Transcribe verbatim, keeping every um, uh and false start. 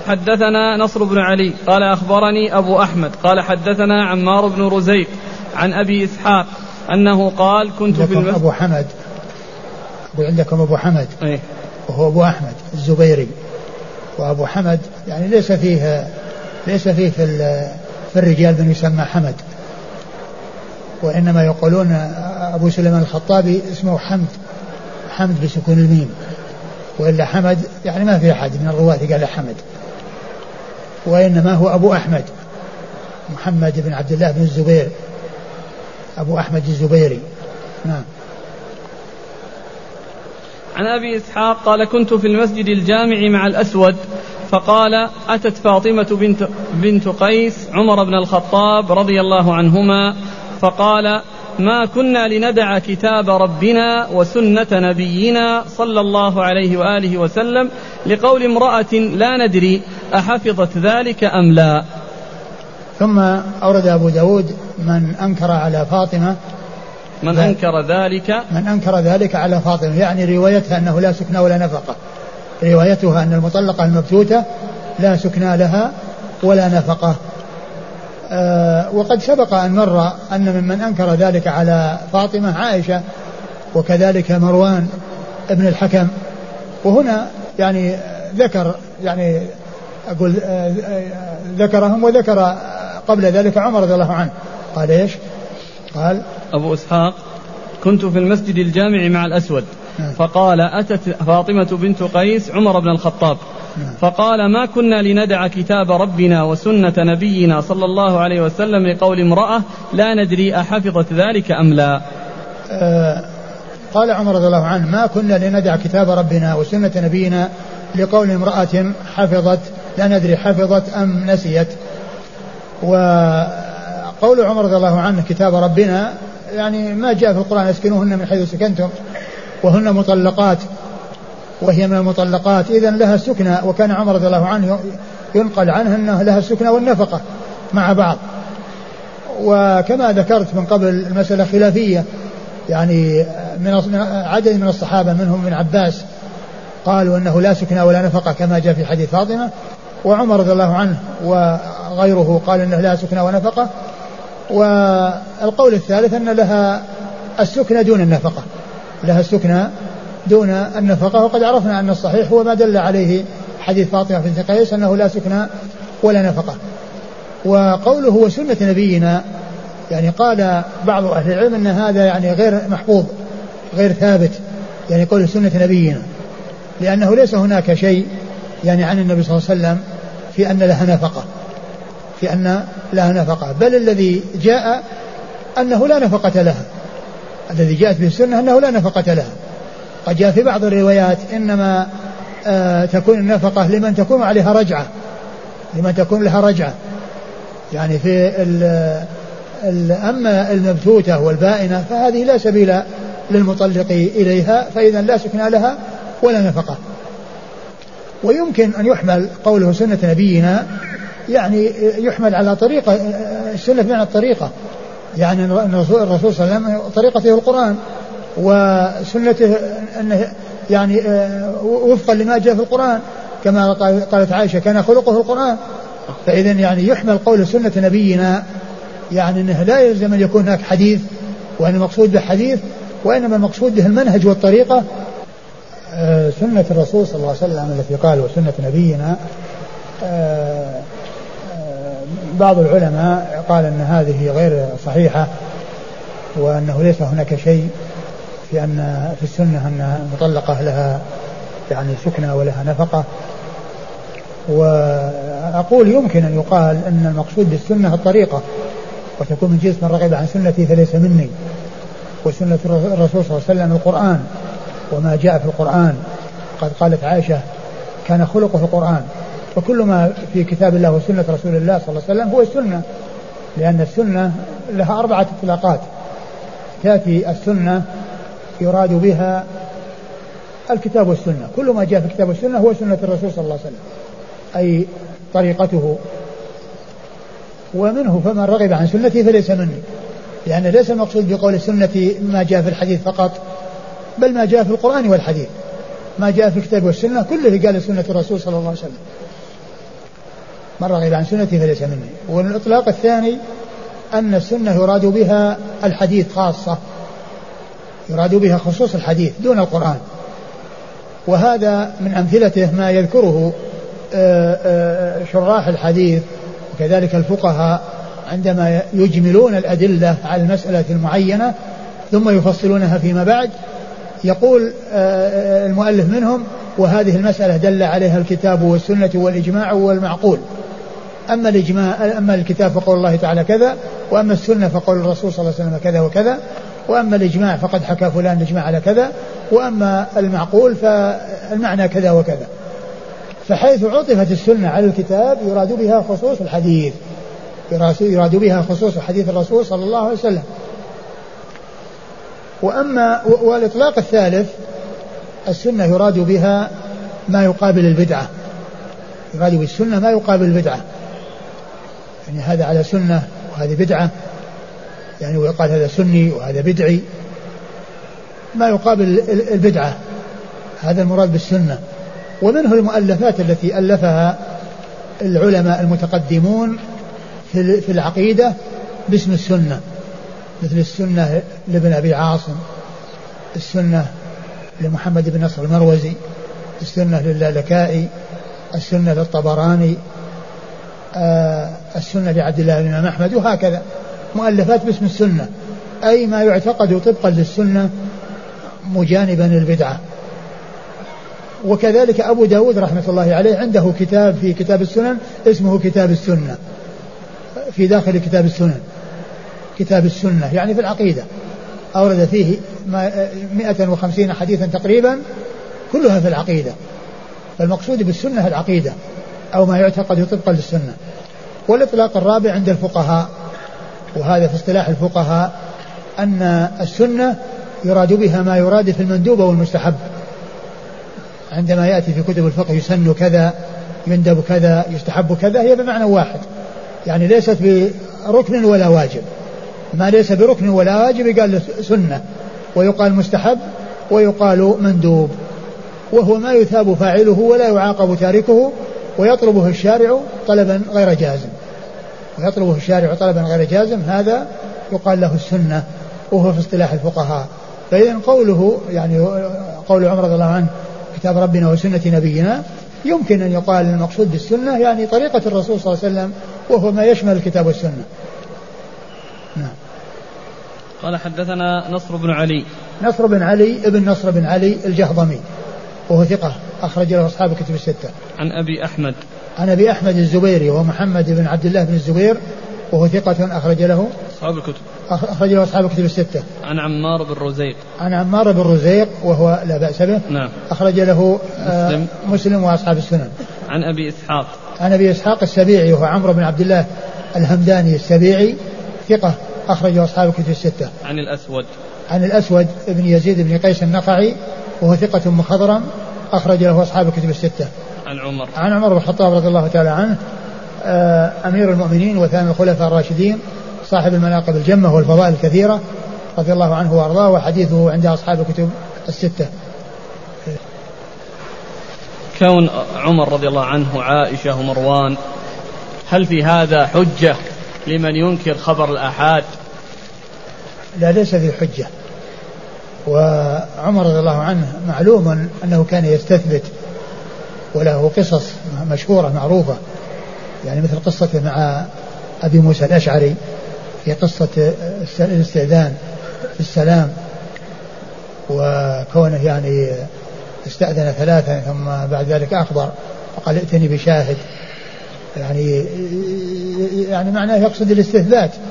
حدثنا نصر بن علي قال أخبرني أبو أحمد قال حدثنا عمار بن رزيق عن أبي إسحاق أنه قال كنت في المسجد. أبو حمد وعندكم أبو حمد أيه؟ وهو أبو أحمد الزبيري. وأبو حمد يعني ليس فيه ليس فيه في, في الرجال من يسمى حمد، وإنما يقولون أبو سليمان الخطابي اسمه حمد، حمد بسكون الميم، وإلا حمد يعني ما في أحد من الرواة قال حمد، وإنما هو أبو أحمد محمد بن عبد الله بن الزبير، أبو أحمد الزبيري. نعم. عن أبي إسحاق قال كنت في المسجد الجامع مع الأسود فقال أتت فاطمة بنت, بنت قيس عمر بن الخطاب رضي الله عنهما فقال ما كنا لندع كتاب ربنا وسنة نبينا صلى الله عليه وآله وسلم لقول امرأة لا ندري أحفظت ذلك أم لا. ثم أورد أبو داود من أنكر على فاطمة من أنكر ذلك من أنكر ذلك على فاطمة، يعني روايتها أنه لا سكنى ولا نفقة، روايتها أن المطلقة المبتوتة لا سكنى لها ولا نفقة. أه وقد سبق أن مر أن ممن أنكر ذلك على فاطمة عائشة وكذلك مروان ابن الحكم، وهنا يعني ذكر يعني أقول أه ذكرهم وذكر قبل ذلك عمر رضي الله عنه. قال إيش؟ قال أبو إسحاق كنت في المسجد الجامع مع الأسود فقال أتت فاطمة بنت قيس عمر بن الخطاب فقال ما كنا لندع كتاب ربنا وسنة نبينا صلى الله عليه وسلم لقول امرأة لا ندري أحفظت ذلك أم لا. آه قال عمر رضي الله عنه ما كنا لندع كتاب ربنا وسنة نبينا لقول امرأة حفظت لا ندري حفظت أم نسيت. وقول عمر رضي الله عنه كتاب ربنا يعني ما جاء في القرآن اسكنوهن من حيث سكنتم وهن مطلقات وهي من المطلقات إذن لها السكنى، وكان عمر رضي الله عنه ينقل عنه أنه لها السكنى والنفقة مع بعض. وكما ذكرت من قبل المسألة خلافية، يعني من عدد من الصحابة منهم من عباس قالوا أنه لا سكنى ولا نفقة كما جاء في حديث فاطمة، وعمر رضي الله عنه وغيره قال أنه لا سكنى ونفقة. والقول الثالث أن لها السكنى دون النفقة، لها السكنى دون النفقة، وقد عرفنا أن الصحيح هو ما دل عليه حديث فاطمة بنت قيس أنه لا سكنى ولا نفقة. وقوله هو سنة نبينا يعني قال بعض أهل العلم أن هذا يعني غير محفوظ غير ثابت، يعني قول سنة نبينا لأنه ليس هناك شيء يعني عن النبي صلى الله عليه وسلم في أن لها نفقة في أن لها نفقة، بل الذي جاء أنه لا نفقة لها، الذي جاءت به السنة أنه لا نفقة لها. قد جاء في بعض الروايات إنما آه تكون النفقة لمن تكون عليها رجعة، لمن تكون لها رجعة، يعني في ال ال أما المبتوتة والبائنة فهذه لا سبيل للمطلق إليها، فإذا لا سكن لها ولا نفقة. ويمكن أن يحمل قوله سنة نبينا يعني يحمل على طريقة السنة بمعنى الطريقة، يعني الرسول, الرسول صلى الله عليه وسلم طريقته القرآن وسنته أنه يعني وفقا لما جاء في القرآن كما قالت عائشة كان خلقه القرآن. فإذا يعني يحمل قول سنة نبينا يعني أنه لا يلزم أن يكون هناك حديث وأن المقصود به حديث، وإنما المقصود به المنهج والطريقة. سنة الرسول صلى الله عليه وسلم التي قال وسنة نبينا بعض العلماء قال أن هذه غير صحيحة، وأنه ليس هناك شيء في أن في السنة أن المطلقة لها يعني سكنى ولها نفقة. وأقول يمكن أن يقال أن المقصود بالسنة الطريقة، وتكون من جنس من رغب عن سنتي فليس مني، وسنة الرسول صلى الله عليه وسلم القرآن وما جاء في القرآن. قد قالت عائشة كان خلقه القرآن، وكل ما في كتاب الله وسنة رسول الله صلى الله عليه وسلم هو السنة، لأن السنة لها أربعة اطلاقات. تأتي السنة يراد بها الكتاب والسنة، كل ما جاء في الكتاب والسنة هو سنة الرسول صلى الله عليه وسلم أي طريقته. ومنه فمن رغب عن سنتي فليس مني، لأن ليس المقصود بقول السنة ما جاء في الحديث فقط، بل ما جاء في القرآن والحديث، ما جاء في الكتاب والسنة كله قال سنة الرسول صلى الله عليه وسلم. من رغب عن سنتي فليس مني. والإطلاق الثاني أن السنة يراد بها الحديث خاصة، يراد بها خصوص الحديث دون القرآن. وهذا من أمثلته ما يذكره شراح الحديث وكذلك الفقهاء عندما يجملون الأدلة على المسألة المعينة ثم يفصلونها فيما بعد. يقول المؤلف منهم: وهذه المسألة دل عليها الكتاب والسنة والإجماع والمعقول. أما الإجماع أما الكتاب فقول الله تعالى كذا، وأما السنة فقول الرسول صلى الله عليه وسلم كذا وكذا، وأما الإجماع فقد حكى فلان الإجماع على كذا، وأما المعقول فالمعنى كذا وكذا. فحيث عطفت السنة على الكتاب يراد بها خصوص الحديث، يراد بها خصوص حديث الرسول صلى الله عليه وسلم. وأما والإطلاق الثالث السنة يراد بها ما يقابل البدعة، يراد بالسنة ما يقابل البدعة، يعني هذا على سنة وهذه بدعة، يعني ويقال هذا سني وهذا بدعي، ما يقابل البدعة، هذا المراد بالسنة. ومنه المؤلفات التي ألفها العلماء المتقدمون في العقيدة باسم السنة، مثل السنة لابن أبي عاصم، السنة لمحمد بن نصر المروزي، السنة للالكائي، السنة للطبراني، آه السنة لعبد الله بن الإمام أحمد، وهكذا مؤلفات باسم السنة، أي ما يعتقد طبقا للسنة مجانبا البدعة. وكذلك أبو داود رحمة الله عليه عنده كتاب في كتاب السنن اسمه كتاب السنة، في داخل كتاب السنن كتاب السنة يعني في العقيدة، أورد فيه مئة وخمسين حديثا تقريبا كلها في العقيدة. فالمقصود بالسنة العقيدة أو ما يعتقد طبقا للسنة. والإطلاق الرابع عند الفقهاء، وهذا في اصطلاح الفقهاء، أن السنة يراد بها ما يراد في المندوب والمستحب. عندما يأتي في كتب الفقه يسن كذا، يندب كذا، يستحب كذا، هي بمعنى واحد، يعني ليست بركن ولا واجب. ما ليس بركن ولا واجب يقال سنة، ويقال مستحب، ويقال مندوب، وهو ما يثاب فاعله ولا يعاقب تاركه، ويطلبه الشارع طلبا غير جازم، ويطلبه الشارع طلبا غير جازم، هذا يقال له السنة، وهو في اصطلاح الفقهاء. فإذن قوله يعني قول عمر رضي الله عنه كتاب ربنا وسنة نبينا، يمكن أن يقال المقصود بالسنة يعني طريقة الرسول صلى الله عليه وسلم، وهو ما يشمل الكتاب والسنة. نعم. قال حدثنا نصر بن علي. نصر بن علي ابن نصر بن علي الجهضمي، وهو ثقة أخرج له أصحاب الكتب الستة. عن أبي أحمد. عن أبي أحمد الزبيري وهو محمد بن عبد الله بن الزبير، وهو ثقة أخرج له أصحاب الكتب أخرج له أصحاب الكتب الستة. عن عمار بن رزيق. عن عمار بن رزيق وهو لا بأس به. نعم. أخرج له مسلم. مسلم وأصحاب السنن. عن أبي إسحاق. عن أبي إسحاق السبيعي وهو عمرو بن عبد الله الهمداني السبيعي، ثقة أخرج أصحاب الكتب الستة. عن الأسود. عن الأسود ابن يزيد بن قيس النخعي، وهو ثقة مخضرم أخرج له أصحاب الكتب الستة. عن عمر. عن عمر بن الخطاب رضي الله تعالى عنه، أمير المؤمنين وثاني الخلفاء الراشدين، صاحب المناقب الجمة والفضائل الكثيرة، رضي الله عنه وأرضاه، وحديثه عند أصحاب الكتب الستة. كون عمر رضي الله عنه عائشة ومروان، هل في هذا حجة لمن ينكر خبر الآحاد؟ لا، ليس ذي حجة. وعمر رضي الله عنه معلوم أنه كان يستثبت، وله قصص مشهورة معروفة، يعني مثل قصته مع أبي موسى الأشعري في قصة الاستئذان في السلام، وكونه يعني استأذن ثلاثة ثم بعد ذلك أخبر وقال ائتني بشاهد، يعني يعني معناه يقصد الاستثبات